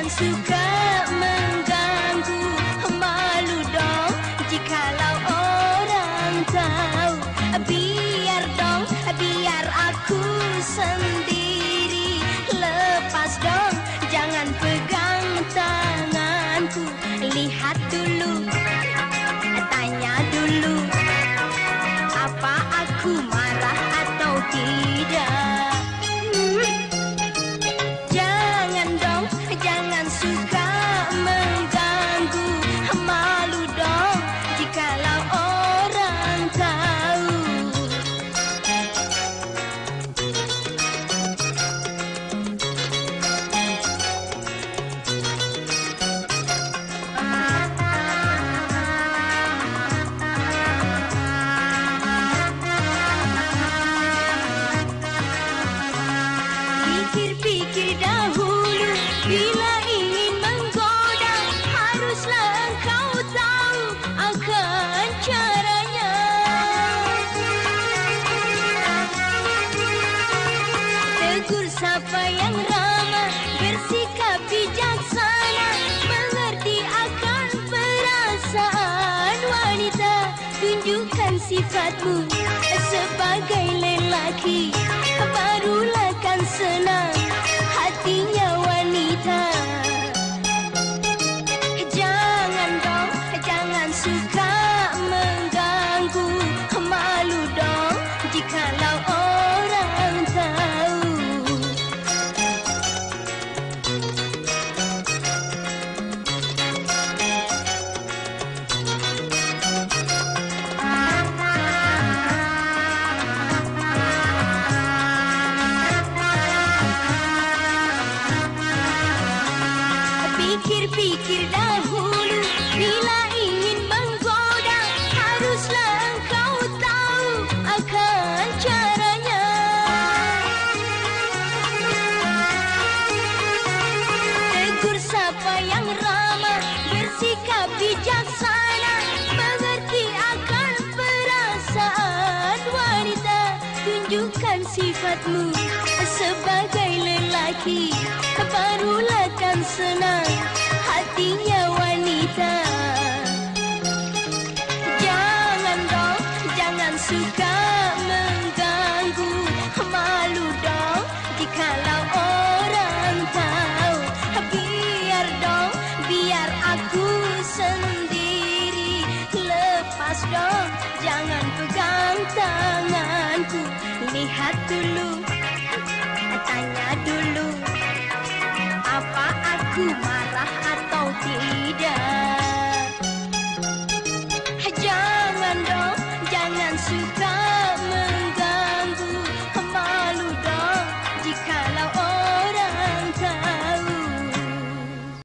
suka mengganggu. Malu dong jikalau orang tahu. Biar dong, biar aku sendiri. Lepas dong, jangan pegang tanganku. Lihat dulu, tanya dulu, apa aku marah atau tidak. Jangan dong, jangan suka mengganggu. Malu dong jikalau orang tahu. Pikir-pikir dahulu, bila ingin menggoda, haruslah engkau tahu akan caranya. Tegur sapa yang ramah, bersikap bijaksana, mengerti akan perasaan wanita. Tunjukkan sifatmu sebagai lelaki, barulah kan senang hatinya wanita. Jangan dong, jangan suka mengganggu. Malu dong jikalau orang tahu. Pikir-pikir dahulu, bila ingin menggoda, haruslah engkau tahu akan caranya. Tegur sapa yang ramah, bersikap bijaksana, mengerti akan perasaan wanita. Tunjukkan sifatmu sebagai lelaki, barulah kan senang hatinya wanita. Jangan dong, jangan suka mengganggu. Malu dong jikalau orang tahu. Biar dong, biar aku sendiri. Lepas dong, jangan pegang tanganku. Lihat dulu, tanya dulu, apa aku marah atau tidak.